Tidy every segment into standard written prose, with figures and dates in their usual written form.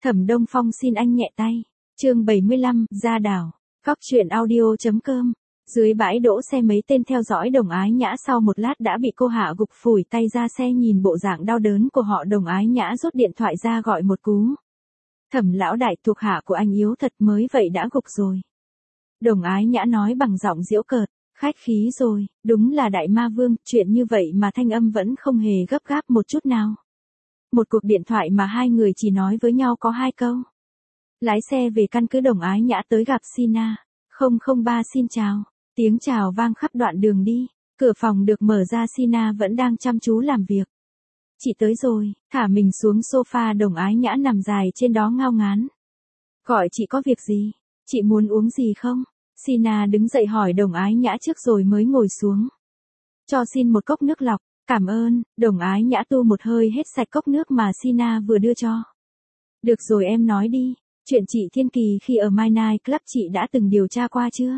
Thẩm Đông Phong xin anh nhẹ tay. Chương 75, ra đảo. Góc truyện audio.com. Dưới bãi đỗ xe mấy tên theo dõi Đồng Ái Nhã sau một lát đã bị cô hạ gục phủi tay ra xe, nhìn bộ dạng đau đớn của họ Đồng Ái Nhã rút điện thoại ra gọi một cú. Thẩm lão đại, thuộc hạ của anh yếu thật, mới vậy đã gục rồi. Đồng Ái Nhã nói bằng giọng giễu cợt, khách khí rồi, đúng là đại ma vương, chuyện như vậy mà thanh âm vẫn không hề gấp gáp một chút nào. Một cuộc điện thoại mà hai người chỉ nói với nhau có 2 câu. Lái xe về căn cứ Đồng Ái Nhã tới gặp Sina. 003 xin chào. Tiếng chào vang khắp đoạn đường đi. Cửa phòng được mở ra, Sina vẫn đang chăm chú làm việc. Chị tới rồi, thả mình xuống sofa, Đồng Ái Nhã nằm dài trên đó ngao ngán. Gọi chị có việc gì? Chị muốn uống gì không? Sina đứng dậy hỏi Đồng Ái Nhã trước rồi mới ngồi xuống. Cho xin một cốc nước lọc. Cảm ơn. Đồng Ái Nhã tu một hơi hết sạch cốc nước mà Sina vừa đưa cho. Được rồi, em nói đi. Chuyện chị Thiên Kỳ khi ở My Night Club chị đã từng điều tra qua chưa?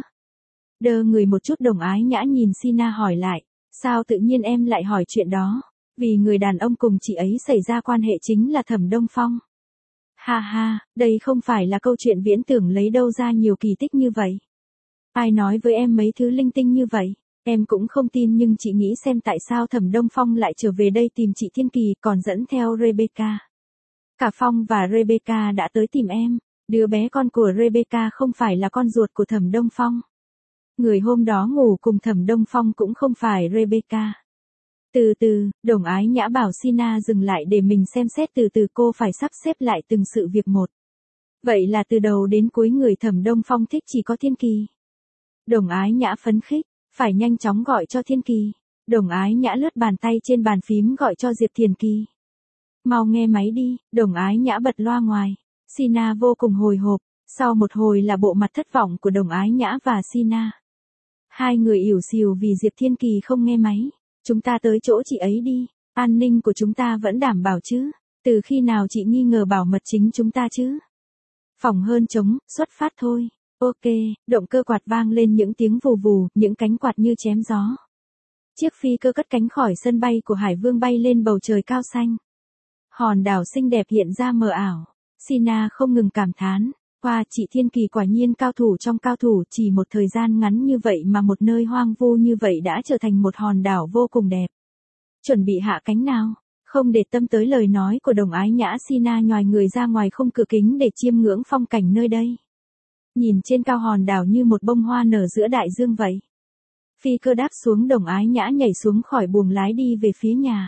Đơ người một chút, Đồng Ái Nhã nhìn Sina hỏi lại. Sao tự nhiên em lại hỏi chuyện đó? Vì người đàn ông cùng chị ấy xảy ra quan hệ chính là Thẩm Đông Phong. Ha ha, đây không phải là câu chuyện viễn tưởng, lấy đâu ra nhiều kỳ tích như vậy? Ai nói với em mấy thứ linh tinh như vậy? Em cũng không tin, nhưng chị nghĩ xem tại sao Thẩm Đông Phong lại trở về đây tìm chị Thiên Kỳ còn dẫn theo Rebecca. Cả Phong và Rebecca đã tới tìm em. Đứa bé con của Rebecca không phải là con ruột của Thẩm Đông Phong. Người hôm đó ngủ cùng Thẩm Đông Phong cũng không phải Rebecca. Từ từ, Đồng Ái Nhã bảo Sina dừng lại để mình xem xét, từ từ cô phải sắp xếp lại từng sự việc một. Vậy là từ đầu đến cuối người Thẩm Đông Phong thích chỉ có Thiên Kỳ. Đồng Ái Nhã phấn khích, phải nhanh chóng gọi cho Thiên Kỳ. Đồng Ái Nhã lướt bàn tay trên bàn phím gọi cho Diệp Thiền Kỳ. Mau nghe máy đi. Đồng Ái Nhã bật loa ngoài. Sina vô cùng hồi hộp. Sau một hồi là bộ mặt thất vọng của Đồng Ái Nhã và Sina. Hai người ỉu xìu vì Diệp Thiên Kỳ không nghe máy. Chúng ta tới chỗ chị ấy đi. An ninh của chúng ta vẫn đảm bảo chứ? Từ khi nào chị nghi ngờ bảo mật chính chúng ta chứ? Phòng hơn trống, xuất phát thôi. Ok, động cơ quạt vang lên những tiếng vù vù, những cánh quạt như chém gió. Chiếc phi cơ cất cánh khỏi sân bay của Hải Vương bay lên bầu trời cao xanh. Hòn đảo xinh đẹp hiện ra mờ ảo. Sina không ngừng cảm thán. Wow, chị Thiên Kỳ quả nhiên cao thủ trong cao thủ, chỉ một thời gian ngắn như vậy mà một nơi hoang vu như vậy đã trở thành một hòn đảo vô cùng đẹp. Chuẩn bị hạ cánh nào. Không để tâm tới lời nói của Đồng Ái Nhã, Sina nhoài người ra ngoài khung cửa kính để chiêm ngưỡng phong cảnh nơi đây. Nhìn trên cao hòn đảo như một bông hoa nở giữa đại dương vậy. Phi cơ đáp xuống, Đồng Ái Nhã nhảy xuống khỏi buồng lái đi về phía nhà.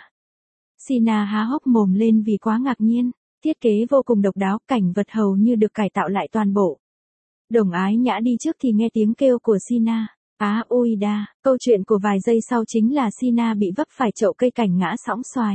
Sina há hốc mồm lên vì quá ngạc nhiên. Thiết kế vô cùng độc đáo, cảnh vật hầu như được cải tạo lại toàn bộ. Đồng Ái Nhã đi trước thì nghe tiếng kêu của Sina. Ôi đa, câu chuyện của vài giây sau chính là Sina bị vấp phải chậu cây cảnh ngã sõng xoài.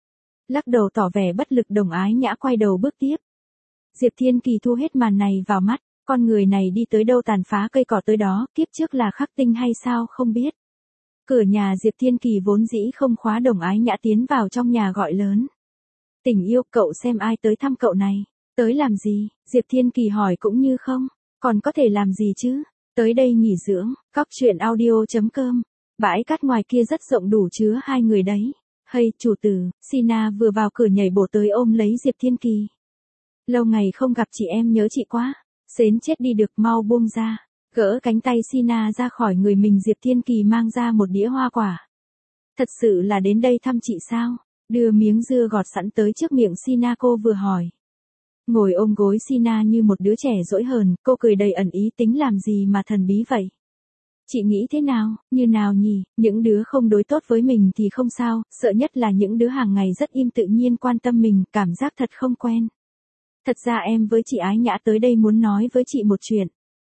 Lắc đầu tỏ vẻ bất lực, Đồng Ái Nhã quay đầu bước tiếp. Diệp Thiên Kỳ thu hết màn này vào mắt. Con người này đi tới đâu tàn phá cây cỏ tới đó, kiếp trước là khắc tinh hay sao không biết. Cửa nhà Diệp Thiên Kỳ vốn dĩ không khóa, Đồng Ái Nhã tiến vào trong nhà gọi lớn. Tình yêu, cậu xem ai tới thăm cậu này. Tới làm gì? Diệp Thiên Kỳ hỏi cũng như không. Còn có thể làm gì chứ? Tới đây nghỉ dưỡng. Góc truyện audio.com. Bãi cát ngoài kia rất rộng, đủ chứa 2 người đấy. Hay, chủ tử. Sina vừa vào cửa nhảy bổ tới ôm lấy Diệp Thiên Kỳ. Lâu ngày không gặp chị, em nhớ chị quá. Xến chết đi được, mau buông ra. Gỡ cánh tay Sina ra khỏi người mình, Diệp Thiên Kỳ mang ra một đĩa hoa quả. Thật sự là đến đây thăm chị sao? Đưa miếng dưa gọt sẵn tới trước miệng Sina, cô vừa hỏi. Ngồi ôm gối Sina như một đứa trẻ dỗi hờn, cô cười đầy ẩn ý, tính làm gì mà thần bí vậy? Chị nghĩ thế nào, như nào nhỉ? Những đứa không đối tốt với mình thì không sao, sợ nhất là những đứa hàng ngày rất im tự nhiên quan tâm mình, cảm giác thật không quen. Thật ra em với chị Ái Nhã tới đây muốn nói với chị một chuyện.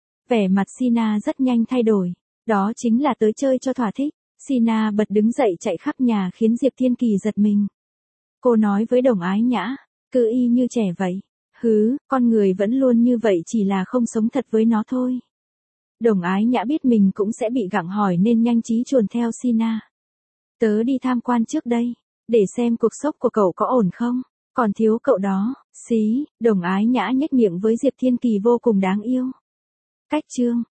Vẻ mặt Sina rất nhanh thay đổi. Đó chính là tới chơi cho thỏa thích. Sina bật đứng dậy chạy khắp nhà khiến Diệp Thiên Kỳ giật mình. Cô nói với Đồng Ái Nhã, cứ y như trẻ vậy. Con người vẫn luôn như vậy, chỉ là không sống thật với nó thôi. Đồng Ái Nhã biết mình cũng sẽ bị gặng hỏi nên nhanh trí chuồn theo Sina. Tớ đi tham quan trước đây, để xem cuộc sống của cậu có ổn không. Còn thiếu cậu đó. Đồng Ái Nhã nhếch miệng với Diệp Thiên Kỳ vô cùng đáng yêu. Cách chương.